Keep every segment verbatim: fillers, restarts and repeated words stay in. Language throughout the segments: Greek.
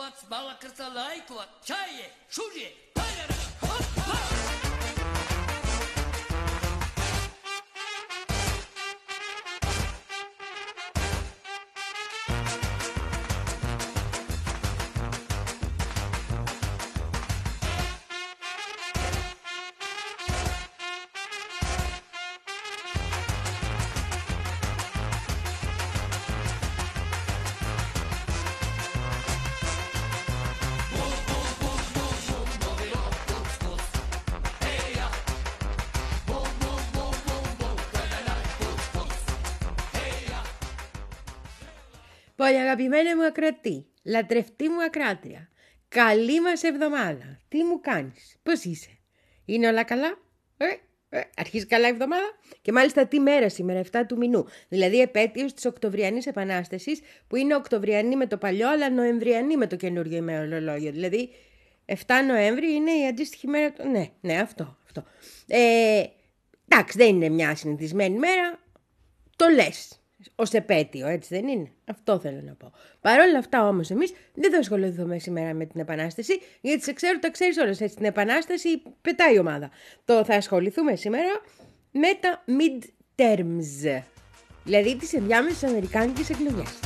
лайкват, балакърта лайкват, чае, шуже, пайдера, хоп, хоп. Πολύ αγαπημένη μου ακροατή, λατρευτή μου ακράτρια, καλή μας εβδομάδα. Τι μου κάνεις, πώς είσαι, είναι όλα καλά, ε, ε, αρχίζει καλά η εβδομάδα και μάλιστα τι μέρα σήμερα, εφτά του μηνού, δηλαδή επέτειος της Οκτωβριανής Επανάστασης που είναι Οκτωβριανή με το παλιό αλλά Νοεμβριανή με το καινούργιο ημερολόγιο, δηλαδή εφτά Νοέμβρη είναι η αντίστοιχη μέρα, ναι, ναι αυτό, αυτό. Ε, εντάξει δεν είναι μια συνηθισμένη μέρα, το λες. Ως επέτειο, έτσι δεν είναι. Αυτό θέλω να πω. Παρ' όλα αυτά όμως εμείς δεν θα ασχοληθούμε σήμερα με την Επανάσταση, γιατί σε ξέρω, τα ξέρεις όλες. Έτσι, την Επανάσταση πετάει η ομάδα. Το θα ασχοληθούμε σήμερα με τα midterms, δηλαδή τις ενδιάμεσες αμερικάνικες εκλογές.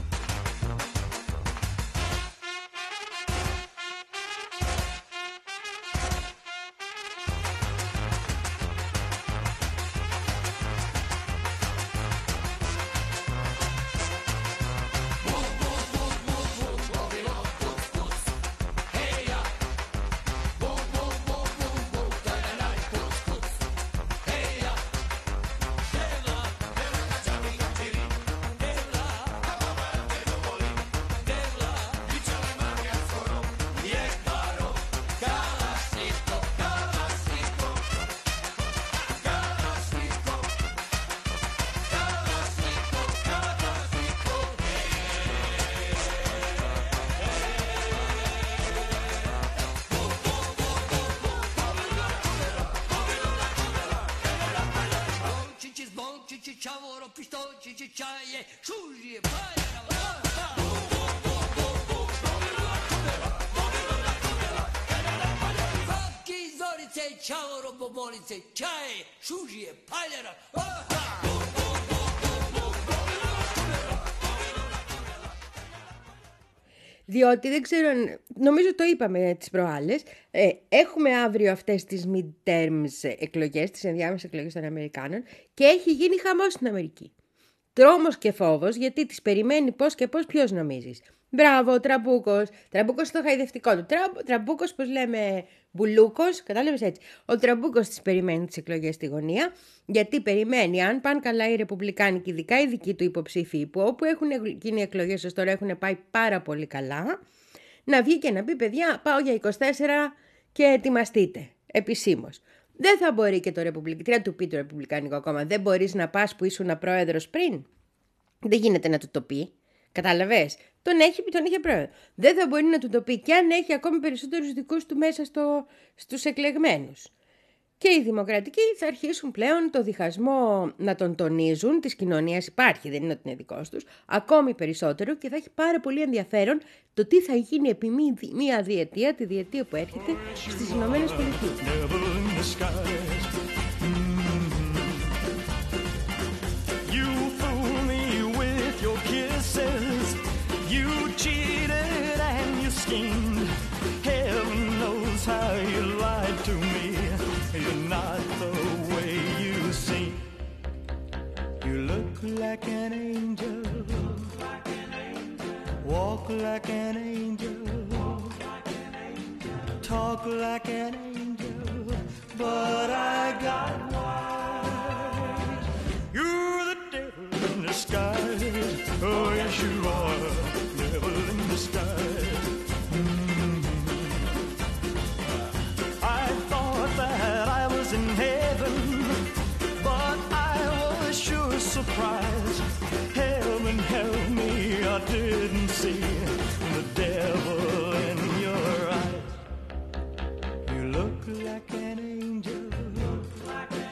Διότι δεν ξέρω, νομίζω το είπαμε τις προάλλες, ε, έχουμε αύριο αυτές τις midterms εκλογές, τις ενδιάμεσες εκλογές των Αμερικάνων και έχει γίνει χαμός στην Αμερική. Τρόμος και φόβος γιατί τις περιμένει πώς και πώς, ποιος νομίζεις. Μπράβο, ο Τραμπούκος. Τραμπούκος το χαϊδευτικό του. Τραμπ, τραμπούκος, πώς λέμε, μπουλούκος. Κατάλαβες έτσι. Ο Τραμπούκος τις περιμένει τις εκλογές στη γωνία. Γιατί περιμένει, αν πάνε καλά οι Ρεπουμπλικάνοι και ειδικά οι δικοί του υποψήφοι, που όπου έχουν γίνει εκλογές ως τώρα έχουν πάει πάρα πολύ καλά, να βγει και να πει: παιδιά, πάω για είκοσι τέσσερα και ετοιμαστείτε επισήμως. Δεν θα μπορεί και το Ρεπουμπλικ... Τι να του πει το Ρεπουμπλικάνικο κόμμα, δεν μπορείς να πας που ήσουν πρόεδρος πριν. Δεν γίνεται να του το πει. Κατάλαβες. Τον έχει πει, τον είχε πρόεδρο. Δεν θα μπορεί να του το πει και αν έχει ακόμη περισσότερους δικούς του μέσα στο, στους εκλεγμένους. Και οι δημοκρατικοί θα αρχίσουν πλέον το διχασμό να τον τονίζουν, της κοινωνίας υπάρχει, δεν είναι ότι είναι δικός τους, ακόμη περισσότερο και θα έχει πάρα πολύ ενδιαφέρον το τι θα γίνει επί μία διετία, τη διετία που έρχεται στις Ηνωμένες Πολιτείες. Like an angel, walk like an angel, talk like an angel, but I got wise. You're the devil in disguise, oh yes you are, devil in disguise. Mm-hmm. I thought that I was in heaven, but I was sure surprised. Heaven help me, I didn't see the devil in your eyes. You look like an angel, look like an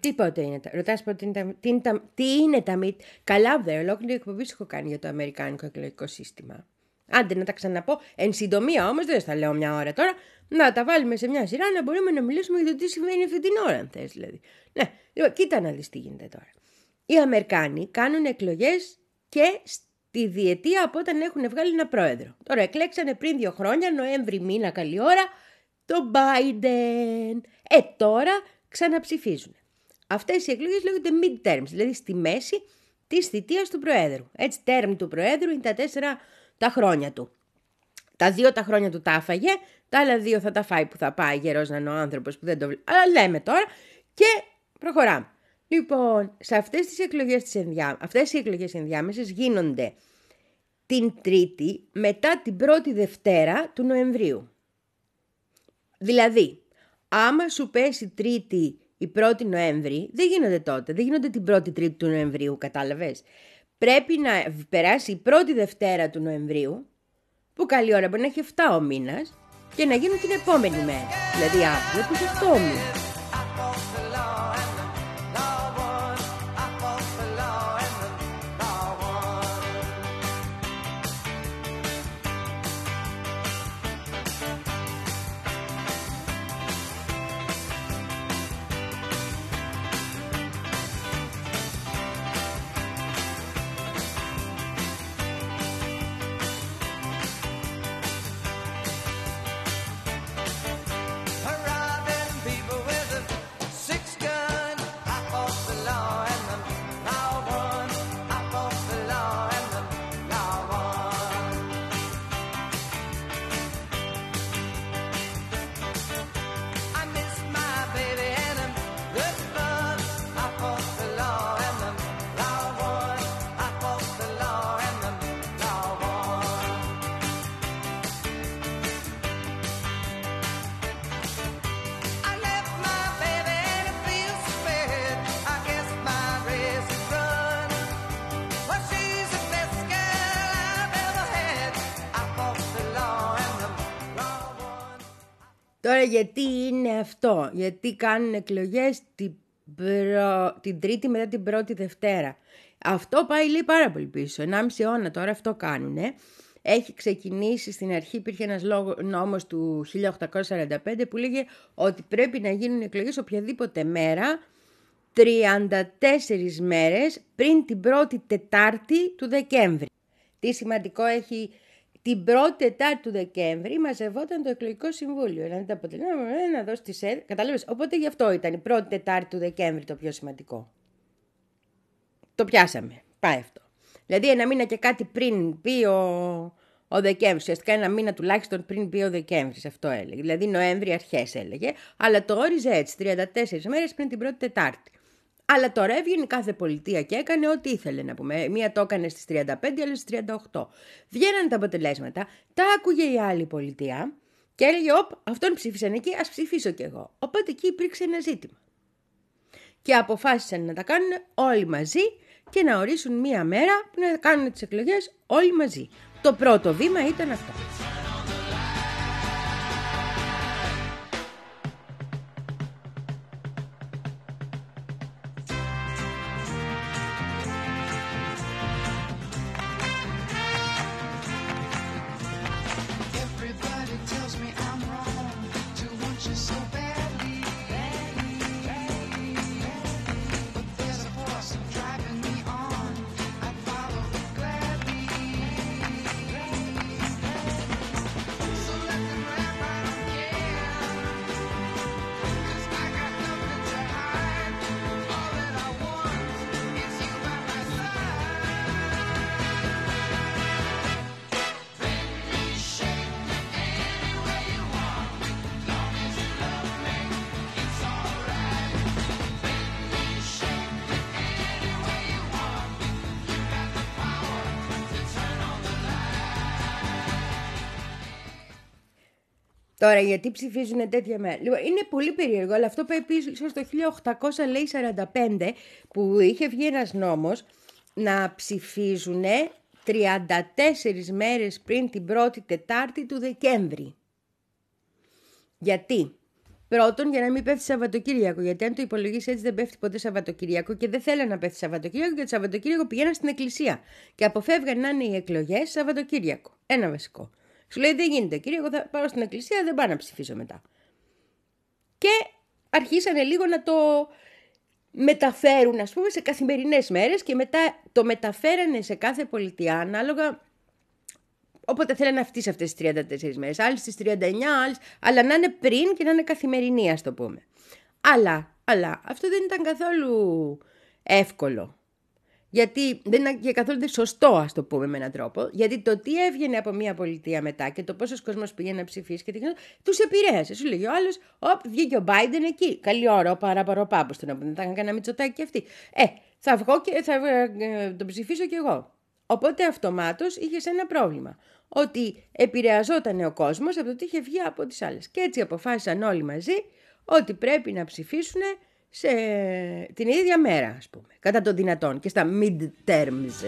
Τι πότε είναι τα. Ρωτάς πότε είναι τα. Τι είναι τα, τι είναι τα midterms. Καλά, δε, ολόκληρη εκπομπή σου έχω κάνει για το αμερικάνικο εκλογικό σύστημα. Άντε να τα ξαναπώ. Εν συντομία όμως, δεν θα λέω μια ώρα τώρα, να τα βάλουμε σε μια σειρά να μπορούμε να μιλήσουμε για το τι συμβαίνει αυτή την ώρα, αν θες δηλαδή. Ναι, λοιπόν, κοίτα να δεις τι γίνεται τώρα. Οι Αμερικάνοι κάνουν εκλογές και στη διετία από όταν έχουν βγάλει ένα πρόεδρο. Τώρα εκλέξανε πριν δύο χρόνια, Νοέμβρη μήνα, καλή ώρα, το Biden. Ε, τώρα ξαναψηφίζουν. Αυτές οι εκλογές λέγονται midterms, δηλαδή στη μέση της θητείας του Προέδρου. Έτσι, term του Προέδρου είναι τα τέσσερα τα χρόνια του. Τα δύο τα χρόνια του τα άφαγε, τα άλλα δύο θα τα φάει που θα πάει γερός να είναι ο άνθρωπος που δεν το βλέπει. Αλλά λέμε τώρα και προχωράμε. Λοιπόν, σε αυτές τις εκλογές, τις ενδιά... αυτές οι εκλογές ενδιάμεσες γίνονται την Τρίτη μετά την πρώτη Δευτέρα του Νοεμβρίου. Δηλαδή, άμα σου πέσει Τρίτη η πρώτη Νοέμβρη, δεν γίνονται τότε, δεν γίνονται την πρώτη Τρίτη του Νοεμβρίου, κατάλαβες. Πρέπει να περάσει η πρώτη Δευτέρα του Νοεμβρίου, που καλή ώρα μπορεί να έχει εφτά ο μήνας, και να γίνουν την επόμενη μέρα. Δηλαδή αύριο που έχει εφτά ο μήνας. Τώρα γιατί είναι αυτό, γιατί κάνουν εκλογές την, προ... την Τρίτη μετά την πρώτη Δευτέρα. Αυτό πάει λέει πάρα πολύ πίσω, ενάμιση αιώνα τώρα αυτό κάνουνε. Έχει ξεκινήσει, στην αρχή υπήρχε ένας νόμος του χίλια οκτακόσια σαράντα πέντε που λέγε ότι πρέπει να γίνουν εκλογές οποιαδήποτε μέρα, τριάντα τέσσερις μέρες πριν την πρώτη Τετάρτη του Δεκέμβρη. Τι σημαντικό έχει... Την πρώτη Τετάρτη του Δεκέμβρη μαζευόταν το εκλογικό συμβούλιο. Να τα αποτελεί, να δώσει τις έδρες. Κατάλαβες. Οπότε γι' αυτό ήταν η πρώτη Τετάρτη του Δεκέμβρη το πιο σημαντικό. Το πιάσαμε. Πάει αυτό. Δηλαδή ένα μήνα και κάτι πριν πει ο, ο Δεκέμβρης. Ουσιαστικά ένα μήνα τουλάχιστον πριν πει ο Δεκέμβρης. Αυτό έλεγε. Δηλαδή Νοέμβρη αρχές έλεγε. Αλλά το όριζε έτσι. τριάντα τέσσερις μέρες πριν την πρώτη Τετάρτη. Αλλά τώρα έβγαινε κάθε πολιτεία και έκανε ό,τι ήθελε να πούμε. Μία το έκανε στις τριάντα πέντε, άλλη στις τριάντα οκτώ. Βγαίνανε τα αποτελέσματα, τα άκουγε η άλλη πολιτεία και έλεγε «Οπ, αυτόν ψήφισαν εκεί, ας ψηφίσω κι εγώ». Οπότε εκεί υπήρξε ένα ζήτημα. Και αποφάσισαν να τα κάνουν όλοι μαζί και να ορίσουν μία μέρα που να κάνουν τις εκλογές όλοι μαζί. Το πρώτο βήμα ήταν αυτό. Τώρα, γιατί ψηφίζουν τέτοια μέρα. Λοιπόν, είναι πολύ περίεργο, αλλά αυτό πάει πίσω στο χίλια οκτακόσια σαράντα πέντε που είχε βγει ένας νόμος να ψηφίζουν τριάντα τέσσερις μέρες πριν την πρώτη Τετάρτη του Δεκέμβρη. Γιατί Πρώτον, για να μην πέφτει Σαββατοκύριακο. Γιατί αν το υπολογίσει έτσι, δεν πέφτει ποτέ Σαββατοκύριακο και δεν θέλανε να πέφτει Σαββατοκύριακο, γιατί το Σαββατοκύριακο πηγαίναν στην εκκλησία. Και αποφεύγαν να είναι οι εκλογές Σαββατοκύριακο. Ένα βασικό. Σου λέει δεν γίνεται, Κύριακο, θα πάω στην εκκλησία, δεν πάω να ψηφίσω μετά. Και αρχίσανε λίγο να το μεταφέρουν, ας πούμε, σε καθημερινές μέρες και μετά το μεταφέρανε σε κάθε πολιτεία ανάλογα. Όποτε θέλανε αυτή σε αυτές τις τριάντα τέσσερις μέρες, άλλες στις τριάντα εννιά, άλλες, αλλά να είναι πριν και να είναι καθημερινή, ας το πούμε. Αλλά, αλλά αυτό δεν ήταν καθόλου εύκολο. Γιατί δεν ήταν και καθόλου σωστό, ας το πούμε με έναν τρόπο. Γιατί το τι έβγαινε από μια πολιτεία μετά και το πόσος κόσμος πήγαινε να ψηφίσει και τι γινόταν, τους επηρέασε. Σου λέγει ο άλλος, όπ, βγήκε ο Biden εκεί. Καλή ώρα, ο παραπαροπάπος του να πούμε. Θα είχαν κανένα Μητσοτάκη και αυτοί. Ε, θα βγω και θα ε, τον ψηφίσω κι εγώ. Οπότε αυτομάτως είχε ένα πρόβλημα. Ότι επηρεαζόταν ο κόσμος από το τι είχε βγει από τις άλλες. Και έτσι αποφάσισαν όλοι μαζί ότι πρέπει να ψηφίσουν σε την ίδια μέρα, ας πούμε, κατά το δυνατόν και στα mid-terms.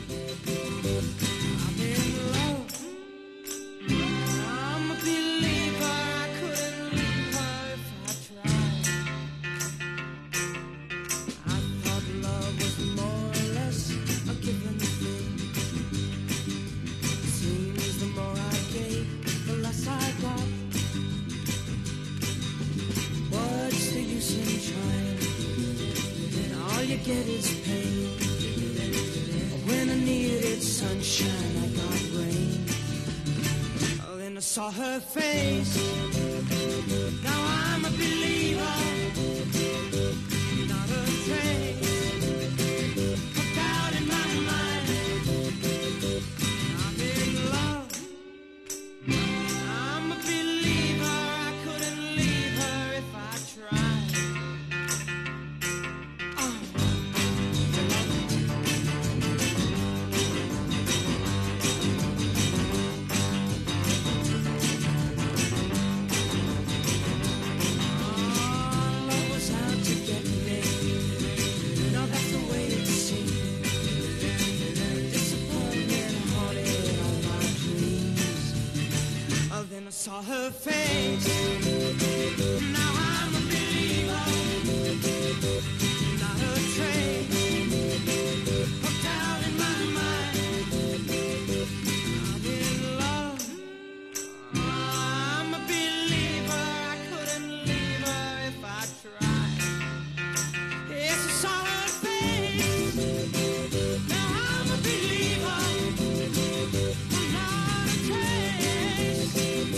Get his pain. When I needed sunshine, I got rain. Oh, then I saw her face. Now I'm a believer. Not a trace of doubt in my mind. I'm in love. I'm a believer. I couldn't leave her if I tried. I saw her face. Now I'm a believer. Not a trace of doubt in my mind. I'm in love. I'm a believer. I couldn't leave her if I tried. Yes, I saw her face. Now I'm a believer. Not a trace.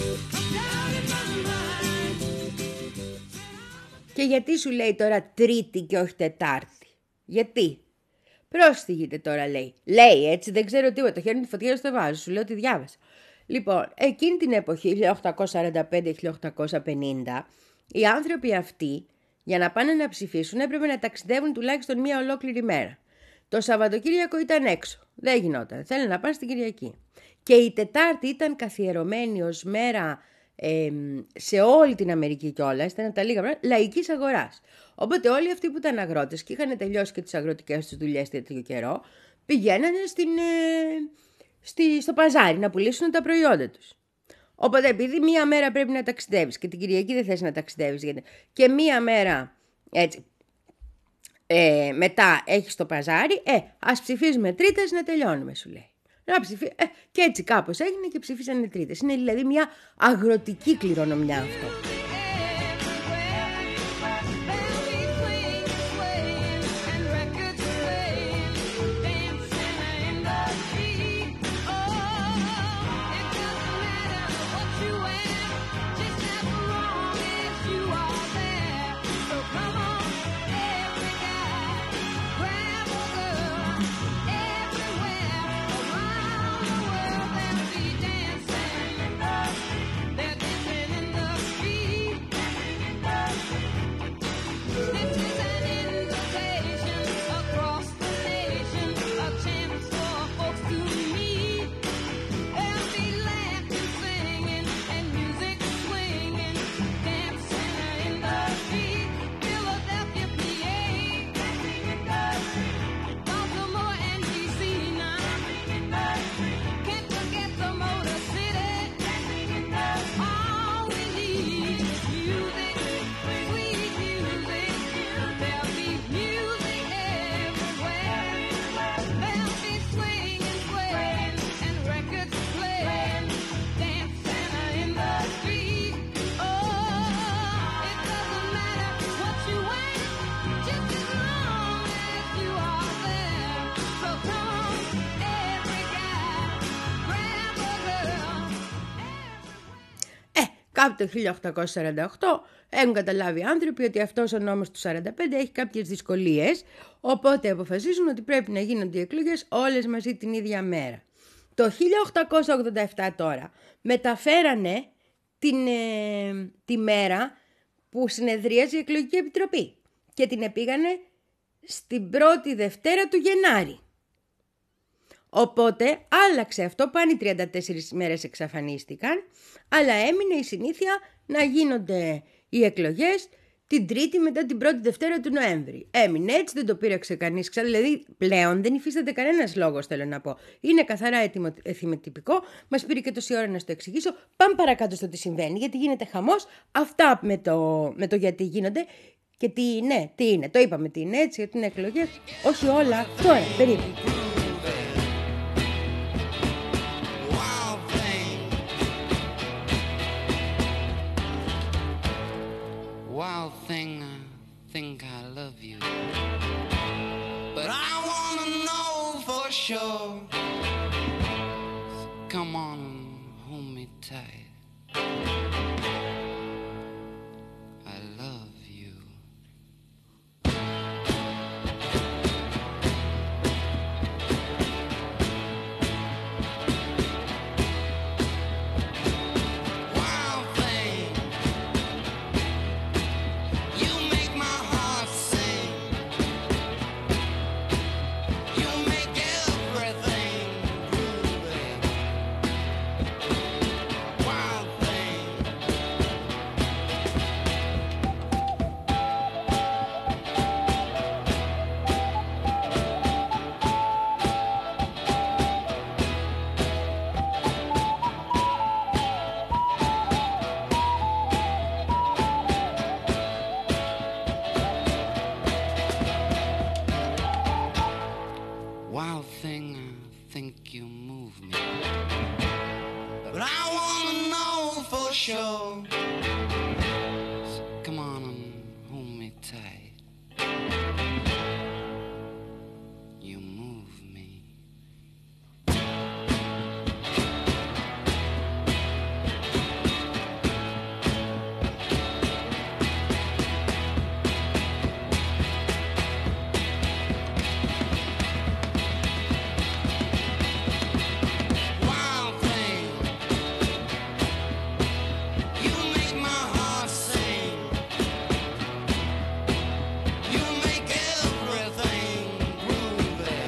Και γιατί σου λέει τώρα Τρίτη και όχι Τετάρτη? Γιατί? Πρόσθυγεται τώρα, λέει. Λέει έτσι, δεν ξέρω τίποτα. Το χέρι μου τη φωτιά στο βάζω. Σου λέω ότι διάβασα. Λοιπόν, εκείνη την εποχή, χίλια οκτακόσια σαράντα πέντε με χίλια οκτακόσια πενήντα, οι άνθρωποι αυτοί για να πάνε να ψηφίσουν έπρεπε να ταξιδεύουν τουλάχιστον μία ολόκληρη μέρα. Το Σαββατοκύριακο ήταν έξω. Δεν γινόταν. Θέλουν να πάνε στην Κυριακή. Και η Τετάρτη ήταν καθιερωμένη ως μέρα ε, σε όλη την Αμερική κιόλας, ήταν από τα λίγα πράγματα, λαϊκής αγοράς. Οπότε όλοι αυτοί που ήταν αγρότες και είχαν τελειώσει και τις αγροτικές τους δουλειές τέτοιο καιρό, πηγαίνανε στην, ε, στη, στο παζάρι να πουλήσουν τα προϊόντα τους. Οπότε επειδή μία μέρα πρέπει να ταξιδεύεις και την Κυριακή δεν θες να ταξιδεύεις γιατί... και μία μέρα έτσι, ε, μετά έχεις το παζάρι, ε, ας ψηφίζουμε Τρίτες να τελειώνουμε, σου λέει. Να ψηφί... ε, και έτσι κάπως έγινε και ψήφισαν οι Τρίτες. Είναι δηλαδή μια αγροτική κληρονομιά αυτό. They're dancing in the street. Κάπου το χίλια οκτακόσια σαράντα οκτώ έχουν καταλάβει οι άνθρωποι ότι αυτός ο νόμος του σαράντα πέντε έχει κάποιες δυσκολίες, οπότε αποφασίζουν ότι πρέπει να γίνονται οι εκλογές όλες μαζί την ίδια μέρα. Το χίλια οκτακόσια ογδόντα επτά τώρα μεταφέρανε την, ε, τη μέρα που συνεδρίαζε η εκλογική επιτροπή και την επήγανε στην πρώτη Δευτέρα του Γενάρη. Οπότε άλλαξε αυτό, πάνε τριάντα τέσσερις μέρες εξαφανίστηκαν, αλλά έμεινε η συνήθεια να γίνονται οι εκλογές την Τρίτη μετά την πρώτη Δευτέρα του Νοέμβρη. Έμεινε έτσι, δεν το πήραξε κανείς ξα... δηλαδή πλέον δεν υφίσταται κανένας λόγος, θέλω να πω. Είναι καθαρά εθιμοτυπικό, μας πήρε και τόση ώρα να στο εξηγήσω. Πάμε παρακάτω στο τι συμβαίνει, γιατί γίνεται χαμός. Αυτά με το, με το γιατί γίνονται και τι είναι, τι είναι. Το είπαμε τι είναι έτσι, γιατί είναι εκλογές. Όχι όλα, τώρα, περίπου. Wild thing, I think I love you, but I wanna know for sure. So come on and hold me tight. I love you. Wild thing, you make my heart sing. You make everything groovy. Wild thing. Wild thing, I think you move me, but I wanna know for sure. So come on and hold me tight. You move me. Wild thing, you make my heart sing. You make everything groovy.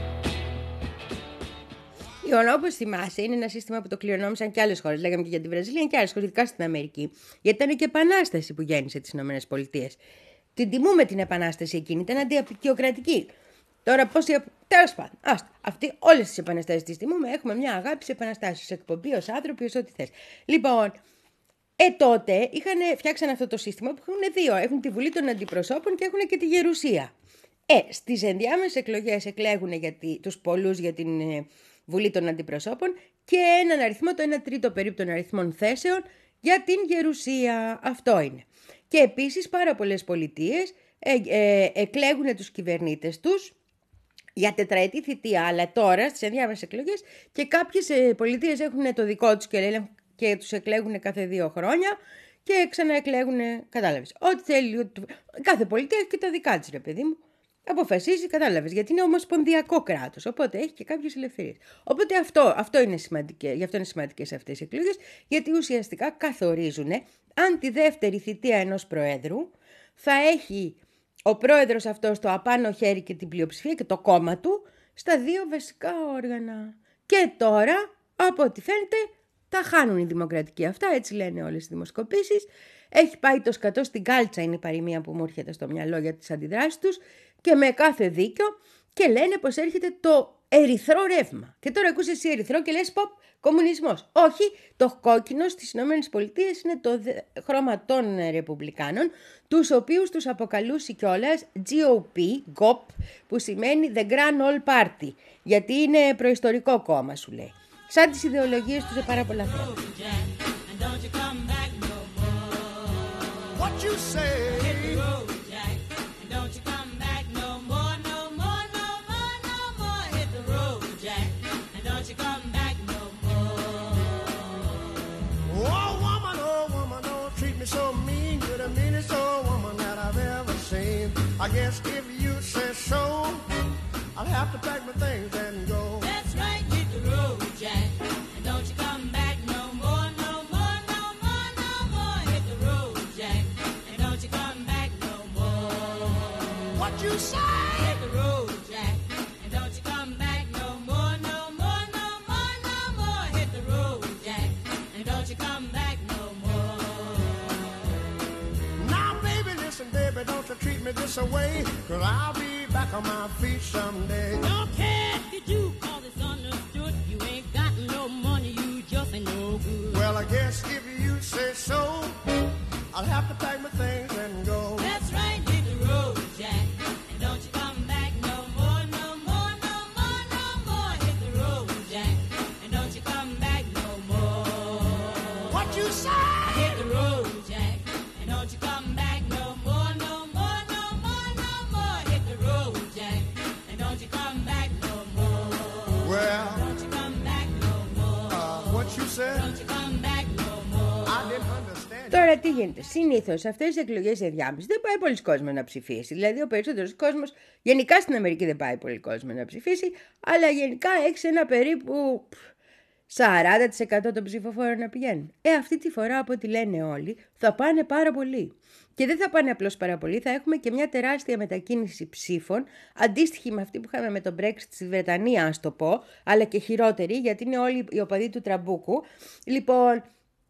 Λοιπόν, όπως θυμάσαι, είναι ένα σύστημα που το κληρονόμησαν και άλλες χώρες. Λέγαμε και για τη Βραζιλία και άλλες χώρες, ειδικά στην Αμερική. Γιατί ήταν και επανάσταση που γέννησε τις ΗΠΑ. Την τιμούμε την επανάσταση εκείνη, ήταν αντιαπικιοκρατική. Τώρα πώς. Τέλος πάντων, άστα. Αυτή, όλες τις επαναστάσεις τις τιμούμε. Έχουμε μια αγάπη σε επαναστάσεις. Ως εκπομπή, ως άνθρωποι, ως ό,τι θες. Λοιπόν, ε τότε είχαν, φτιάξαν αυτό το σύστημα που έχουν δύο. Έχουν τη Βουλή των Αντιπροσώπων και έχουν και τη Γερουσία. Ε, στις ενδιάμεσες εκλογές εκλέγουν για τη, τους πολλούς για την ε, Βουλή των Αντιπροσώπων και έναν αριθμό, το ένα τρίτο περίπου των αριθμών θέσεων για την Γερουσία. Αυτό είναι. Και επίσης πάρα πολλές πολιτείες ε, ε, εκλέγουν τους κυβερνήτες τους για τετραετή θητεία, αλλά τώρα στις ενδιάμεσες εκλογές και κάποιες ε, πολιτείες έχουν το δικό τους και, λένε, και τους εκλέγουν κάθε δύο χρόνια και ξαναεκλέγουν, κατάλαβες. Ό,τι θέλει, κάθε πολιτεία έχει και τα δικά της, ρε παιδί μου. Αποφασίζει, κατάλαβες, γιατί είναι ομοσπονδιακό κράτος, οπότε έχει και κάποιες ελευθερίες. Οπότε αυτό, αυτό είναι σημαντικές, γι' αυτό είναι σημαντικές αυτές οι εκλογές, γιατί ουσιαστικά καθορίζουν αν τη δεύτερη θητεία ενός προέδρου θα έχει ο πρόεδρος αυτός το απάνω χέρι και την πλειοψηφία και το κόμμα του στα δύο βασικά όργανα. Και τώρα, από ό,τι φαίνεται, τα χάνουν οι δημοκρατικοί αυτά, έτσι λένε όλες οι δημοσκοπήσεις. Έχει πάει το σκατό στην κάλτσα, είναι η παροιμία που μου έρχεται στο μυαλό για τις αντιδράσεις τους και με κάθε δίκιο και λένε πως έρχεται το ερυθρό ρεύμα. Και τώρα ακούς εσύ ερυθρό και λες ποπ, κομμουνισμός. Όχι, το κόκκινο στις ΗΠΑ είναι το χρώμα των Ρεπουμπλικάνων, τους οποίους τους αποκαλούσε κιόλας τζι ο πι, γκοπ, που σημαίνει The Grand Old Party, γιατί είναι προϊστορικό κόμμα, σου λέει. Σαν τις ιδεολογίες τους σε πάρα πολλά θέματα. What you say? Hit the road, Jack, and don't you come back no more, no more, no more, no more. Hit the road, Jack, and don't you come back no more. Oh woman, oh woman. I guess if you say so, I'll have to pack my things and go. That's right, hit the road, Jack, and don't you come back no more, no more, no more, no more. Hit the road, Jack, and don't you come back no more. What you say? Hit the road, Jack, and don't you come back no more, no more, no more, no more. Hit the road, Jack, and don't you come back no more. Now, baby, listen, baby, don't you treat me this way, 'cause I'll be back on my feet someday. Don't care if you do, 'cause it's understood. You ain't got no money, you just ain't no good. Well, I guess if you say so, I'll have to pack my things and go. That's right, hit the road, Jack, and don't you come back no more, no more, no more, no more. Hit the road, Jack, and don't you come back no more. What you say? Hit the road, Jack, and don't you come back no more, no more, no more, no more. Hit the road, Jack, and don't you come back no more. Well, Don't you come back no more. uh, what you said? Don't you come back no more. I didn't understand. Τώρα τι γίνεται. Συνήθως σε αυτές τις εκλογές ενδιάμεσης δεν πάει πολλοί κόσμος να ψηφίσει. Δηλαδή ο περισσότερος κόσμος, γενικά στην Αμερική δεν πάει πολύ κόσμο να ψηφίσει, αλλά γενικά έχει ένα περίπου σαράντα τοις εκατό των ψηφοφόρων να πηγαίνουν. Ε, αυτή τη φορά από ό,τι λένε όλοι θα πάνε πάρα πολύ. Και δεν θα πάνε απλώς πάρα πολύ, θα έχουμε και μια τεράστια μετακίνηση ψήφων, αντίστοιχη με αυτή που είχαμε με τον Brexit στη Βρετανία, ας το πω, αλλά και χειρότερη, γιατί είναι όλοι οι οπαδοί του τραμπούκου. Λοιπόν,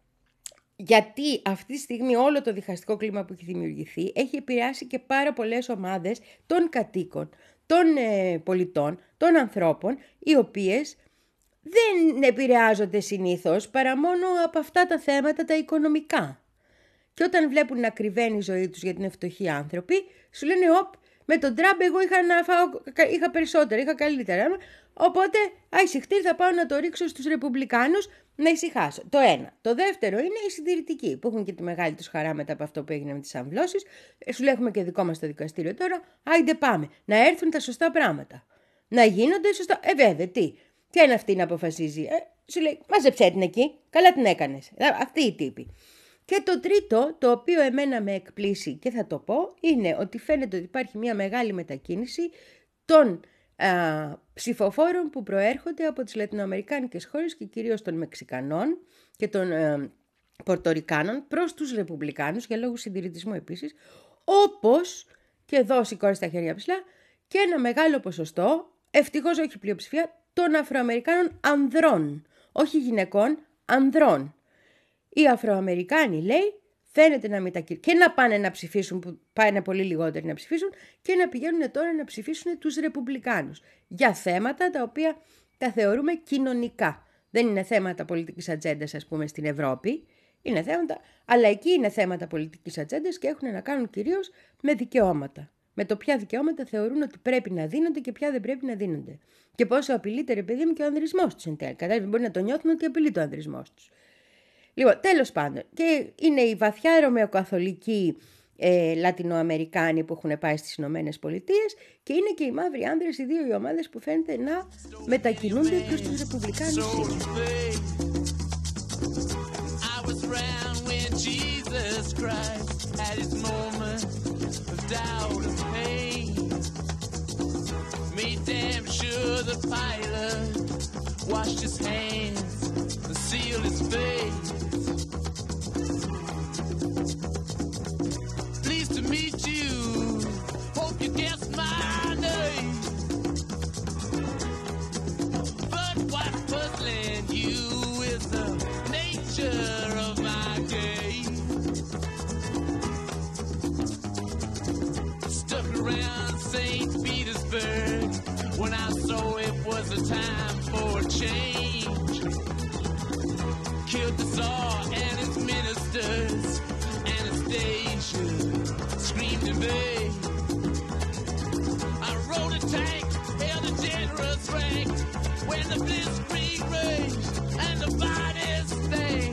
γιατί αυτή τη στιγμή όλο το διχαστικό κλίμα που έχει δημιουργηθεί έχει επηρεάσει και πάρα πολλές ομάδες των κατοίκων, των ε, πολιτών, των ανθρώπων, οι οποίες δεν επηρεάζονται συνήθως παρά μόνο από αυτά τα θέματα τα οικονομικά. Και όταν βλέπουν να κρυβαίνει η ζωή τους γιατί είναι φτωχοί άνθρωποι, σου λένε «Οπ, με τον Τραμπ εγώ είχα, να φάω, είχα περισσότερα, είχα καλύτερα, οπότε αϊσυχτήρ θα πάω να το ρίξω στους Ρεπουμπλικάνους να ησυχάσω». Το ένα. Το δεύτερο είναι οι συντηρητικοί που έχουν και τη μεγάλη τους χαρά μετά από αυτό που έγινε με τις αμβλώσεις. Σου λέει έχουμε και δικό μας το δικαστήριο τώρα, άιντε πάμε, να έρθουν τα σωστά πράγματα. Να γίνονται σωστά. Ε, βέβαια, τι. Ποια είναι αυτή να αποφασίζει. Ε, σου λέει, μάζεψέ την εκεί, καλά την έκανες. Αυτή η τύπη. Και το τρίτο, το οποίο εμένα με εκπλήσει και θα το πω, είναι ότι φαίνεται ότι υπάρχει μια μεγάλη μετακίνηση των α, ψηφοφόρων που προέρχονται από τις λατινοαμερικάνικες χώρες και κυρίως των Μεξικανών και των α, Πορτορικάνων προς τους Ρεπουμπλικάνους για λόγους συντηρητισμού επίσης, όπως και εδώ σηκώνει στα χέρια ψηλά και ένα μεγάλο ποσοστό, ευτυχώς όχι πλειοψηφία, των Αφροαμερικάνων ανδρών, όχι γυναικών, ανδρών. Οι Αφροαμερικάνοι, λέει, φαίνεται να μετακινούν και να πάνε να ψηφίσουν, που πάνε πολύ λιγότεροι να ψηφίσουν, και να πηγαίνουν τώρα να ψηφίσουν τους Ρεπουμπλικάνους για θέματα τα οποία τα θεωρούμε κοινωνικά. Δεν είναι θέματα πολιτικής ατζέντας, ας πούμε, στην Ευρώπη, είναι θέματα, αλλά εκεί είναι θέματα πολιτικής ατζέντας και έχουν να κάνουν κυρίως με δικαιώματα. Με το ποια δικαιώματα θεωρούν ότι πρέπει να δίνονται και ποια δεν πρέπει να δίνονται. Και πόσο απειλείται, ρε παιδί μου, και ο ανδρισμός τους εν τέλει. Κατάλαβε, μπορεί να το νιώθουν ότι απειλείται ο ανδρισμός τους. Λοιπόν, τέλος πάντων, και είναι οι βαθιά ρωμαιοκαθολικοί ε, Λατινοαμερικάνοι που έχουν πάει στις Ηνωμένες Πολιτείες και είναι και οι μαύροι άνδρες, οι δύο οι ομάδες που φαίνεται να μετακινούνται προς τους Ρεπουμπλικάνους. Seal his face. Pleased to meet you. Hope you guess my name. But what's puzzling you is the nature of my game. Stuck around Saint Petersburg when I saw it was a time for a change. Killed the Tsar and his ministers. Anastasia screamed in vain. I rode a tank, held a generous rank when the blitzkrieg raged and the bodies stank.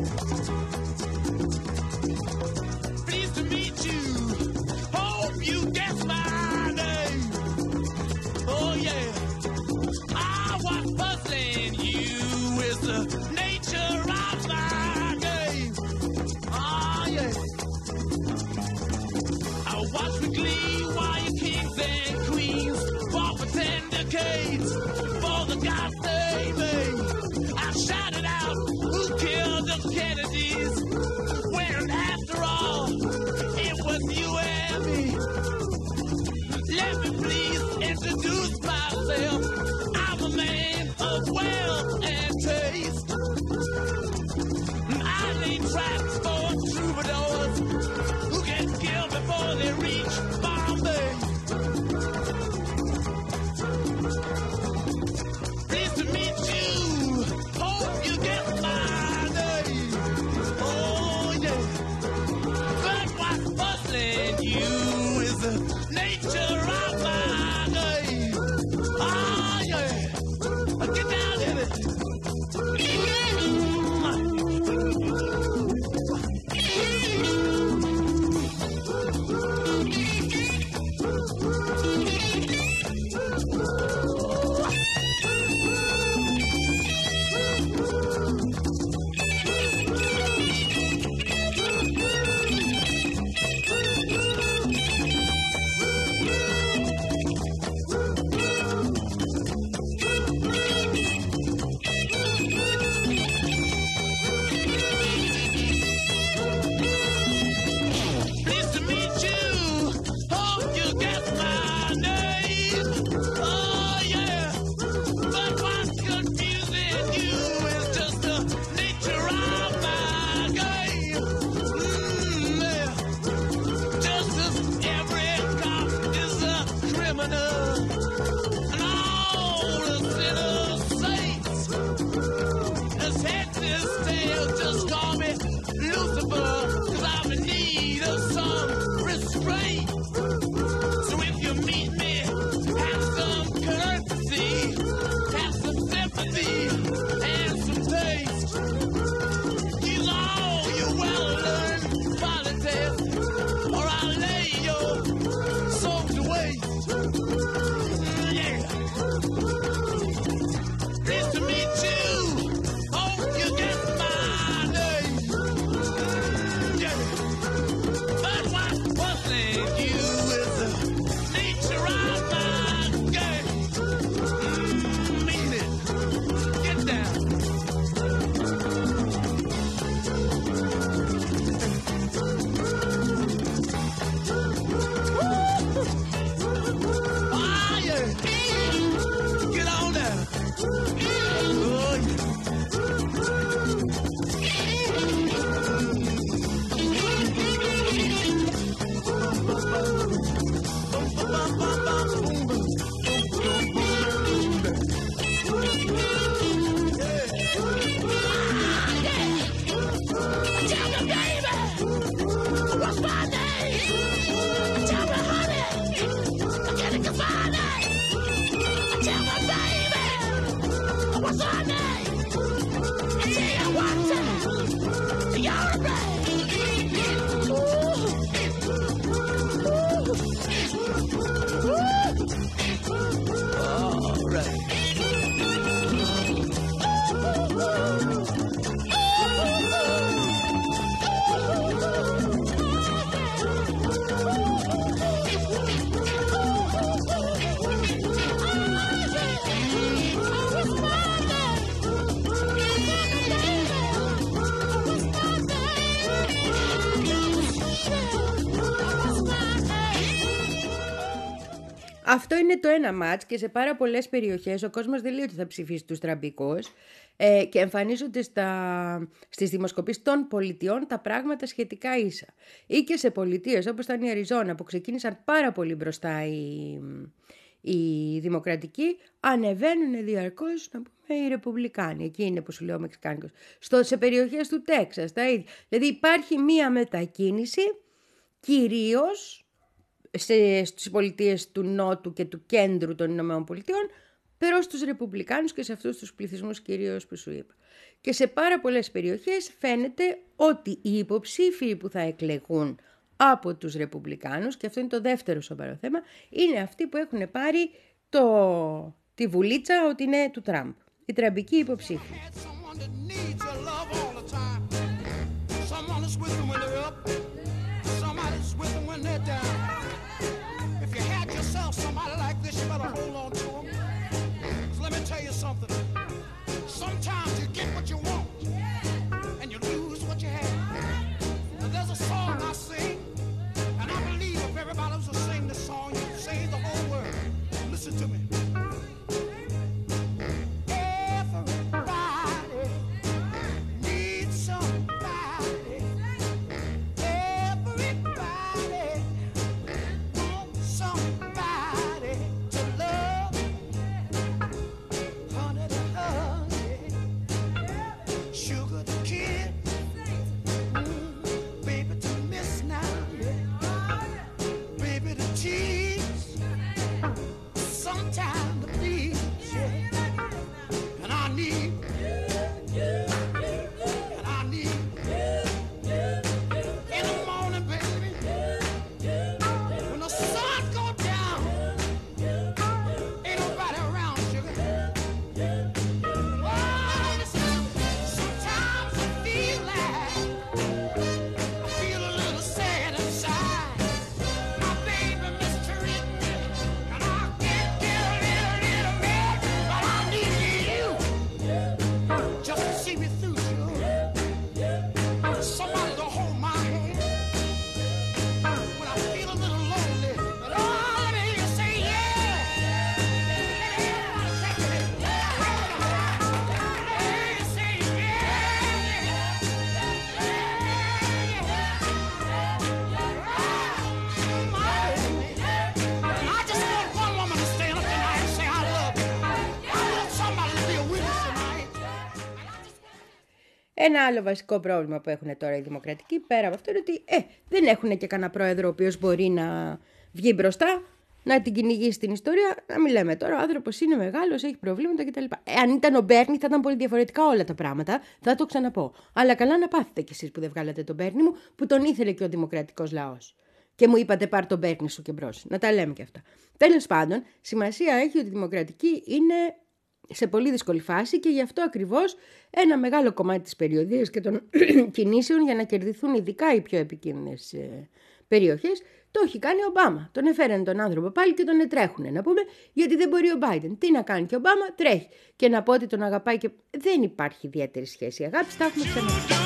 Pleased to meet you. Hope you guess my name. Oh yeah. I was puzzling you with the nature of my game. Oh yeah. I watch with glee. you and me. Let me please introduce myself. I'm a man of wealth and taste. I lay traps for troubadours who get killed before they reach Bombay. Pleased to meet you. Hope you get my name. Oh yeah. But what's puzzling you is the nature of my game. Oh yeah. Get down in it. Pleased to meet you. Hope you get my name. Oh yeah. But what's confusing you is just the nature of my game. Mm, yeah. Just as every cop is a criminal, and all the sinners saints. As head this tail, just call me Lucifer, 'cause I'm in need of some restraint. So if you meet me, have some courtesy, have some sympathy, and some taste. Use all your well-learned qualities, or I'll lay your soul to waste. Mm, yeah. Pleased to meet you. Hope you get my name. Mm, yeah. But what's puzzling you is the nature of my game. Mm, mean it. Get down. Ah, yeah. Get on down. Oh, yeah. Tell me, baby, what's my name? Tell me, honey, get it confined. Tell me, baby, what's my name? I tell you what, you're a all right. Αυτό είναι το ένα μάτς και σε πάρα πολλές περιοχές ο κόσμος δεν λέει ότι θα ψηφίσει τους τραμπικούς ε, και εμφανίζονται στα, στις δημοσκοπήσεις των πολιτιών τα πράγματα σχετικά ίσα. Ή και σε πολιτείες όπως ήταν η Αριζόνα που ξεκίνησαν πάρα πολύ μπροστά οι, οι δημοκρατικοί, ανεβαίνουν διαρκώς να πούμε, οι ρεπουμπλικάνοι. Εκεί είναι που σου λέω ο Μεξικάνικος. Στο, σε περιοχές του Τέξας τα ίδια. Δηλαδή υπάρχει μία μετακίνηση κυρίως σε, στις πολιτείες του Νότου και του Κέντρου των Ηνωμένων Πολιτειών προς τους Ρεπουμπλικάνους και σε αυτούς τους πληθυσμούς κυρίως που σου είπα. Και σε πάρα πολλές περιοχές φαίνεται ότι οι υποψήφοι που θα εκλεγούν από τους Ρεπουμπλικάνους, και αυτό είναι το δεύτερο σοβαρό θέμα, είναι αυτοί που έχουν πάρει το, τη βουλίτσα ότι είναι του Τραμπ. Οι τραμπικοί υποψήφοι. Sometimes you get what you want and you lose what you have. And there's a song I sing, and I believe Ένα άλλο βασικό πρόβλημα που έχουν τώρα οι δημοκρατικοί, πέρα από αυτό, είναι ότι ε, δεν έχουν και κανένα πρόεδρο ο οποίος μπορεί να βγει μπροστά, να την κυνηγήσει την ιστορία. Να μην λέμε τώρα, ο άνθρωπος είναι μεγάλος, έχει προβλήματα κτλ. Ε, αν ήταν ο Μπέρνι, θα ήταν πολύ διαφορετικά όλα τα πράγματα. Θα το ξαναπώ. Αλλά καλά να πάθετε κι εσείς που δεν βγάλατε τον Μπέρνι μου, που τον ήθελε και ο δημοκρατικός λαός. Και μου είπατε πάρ' τον Μπέρνι σου και μπρος. Να τα λέμε κι αυτά. Τέλος πάντων, σημασία έχει ότι η δημοκρατική είναι σε πολύ δύσκολη φάση και γι' αυτό ακριβώς ένα μεγάλο κομμάτι της περιοδίας και των κινήσεων για να κερδιθούν ειδικά οι πιο επικίνδυνες ε, περιοχές, το έχει κάνει ο Ομπάμα. Τον έφεραν τον άνθρωπο πάλι και τον ετρέχουνε, να πούμε, γιατί δεν μπορεί ο Μπάιντεν. Τι να κάνει και ο Ομπάμα, τρέχει. Και να πω ότι τον αγαπάει και δεν υπάρχει ιδιαίτερη σχέση αγάπης, τα έχουμε ξαναδεί.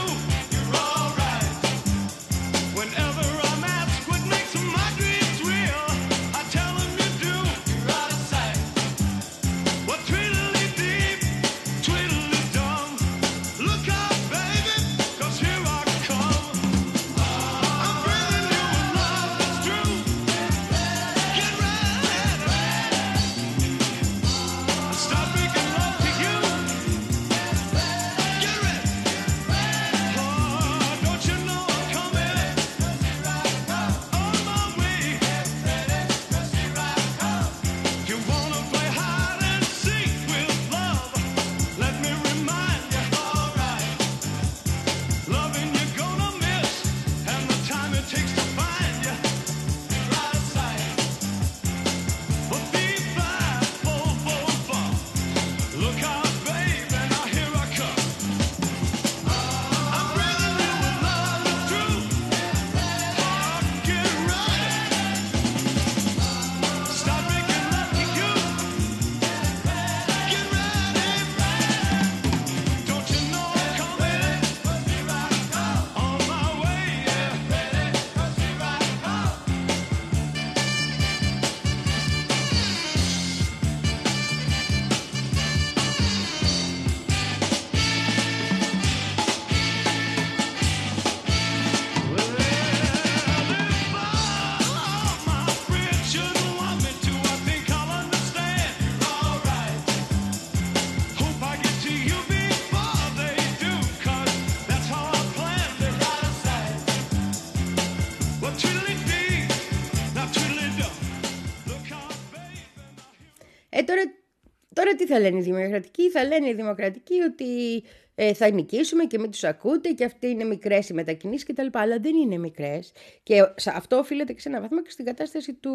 Ε, τώρα, τώρα τι θα λένε οι δημοκρατικοί? Θα λένε οι δημοκρατικοί ότι ε, θα νικήσουμε και μην τους ακούτε και αυτοί είναι μικρές οι μετακινήσεις κτλ. Αλλά δεν είναι μικρές. Και αυτό οφείλεται και σε ένα βαθμό και στην κατάσταση του,